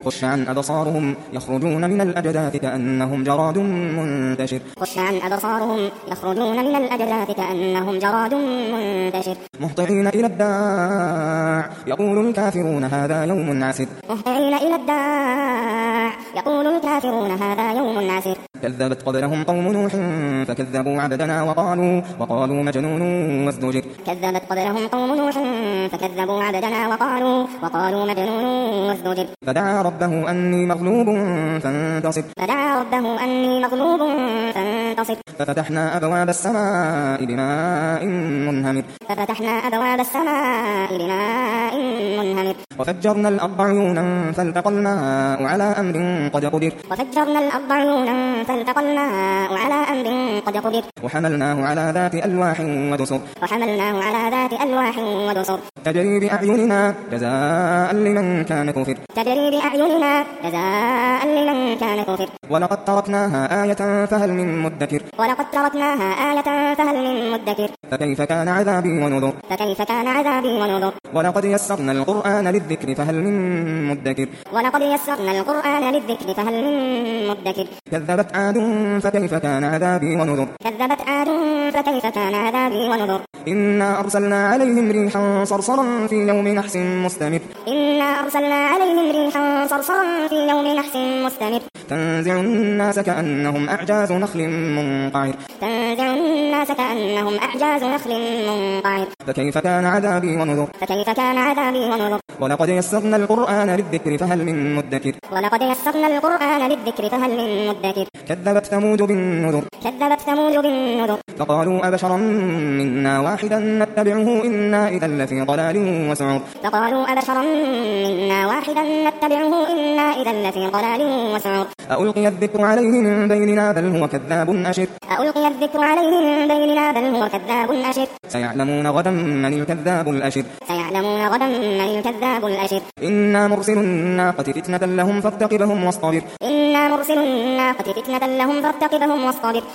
خش عن أبصارهم يخرجون من الأجداث كأنهم جراد منتشر خش عن أبصارهم يخرجون من الأجداث كأنهم جراد منتشر مهطعين إلى الداع يقول الكافرون هذا يوم عسر مهطعين إلى الداع يقول الكافرون هذا يوم عسر كذبت قبلهم قوم نوح فكذبوا عبدنا وقالوا مجنون وازدجر كذبت قبلهم قوم نوح فكذبوا عبدنا وقالوا مجنون وازدجر فدعا ربه أني مغلوب فانتصر فدعا ربه أني مغلوب فانتصر ففتحنا أبواب السماء بماء منهمر ففتحنا أبواب السماء بماء منهمر وفجرنا الأرض عيونا فالتقى الماء على أمر قد قدر وفجرنا الأرض عيونا فالتقى الماء على أمر قد قدر وحملناه على ذات ألواح ودسر وحملناه على ذات ألواح ودسر تجري بأعيننا جزاء لمن كان كفر تجري بأعيننا جزاء لمن كان كفر ولقد تركناها آية فهل من مدكر ولقد تركناها آية فهل من مدكر فكيف كان عذابي ونذر فكيف كان عذابي ونذر ولقد يسرنا القرآن للذكر فهل من مدكر ولقد يسرنا القرآن للذكر فهل من مدكر كذبت عاد فكيف كان عذابي ونذر كذبت عاد فكيف كان عذابي ونذر إنا أرسلنا عليهم ريحا صرصرا في يوم نحس مستمر إنا أرسلنا عليهم ريحا صرصرا في يوم نحس مستمر تنزع الناس كأنهم أعجاز نخل منقعر تنزع الناس كأنهم أعجاز نخل منقعر فكيف كان عذابي ونذر فكيف كان عذابي ونذر ولقد يسرنا القرآن للذكر فهل من مدكر ولقد يسرنا القرآن للذكر فهل من مدكر كذبت ثمود بالنذر كذبت ثمود بالنذر فقالوا أبشرا منا واحدا نتبعه إنا إذا لفي ضلال وسعر فقالوا أبشرا منا واحدا نتبعه إنا إذا لفي ضلال وسعر ألقي الذكر عليه من بيننا بل هو كذاب أشر ألقي الذكر عليه من بيننا بل هو كذاب أشر سيعلمون غدا من الكذاب الأشر سيعلمون غدا من الكذاب الأشر إنا مرسل الناقة فتنة لهم فارتقبهم واصطبر إنا مرسل الناقة فتنة لهم فارتقبهم واصطبر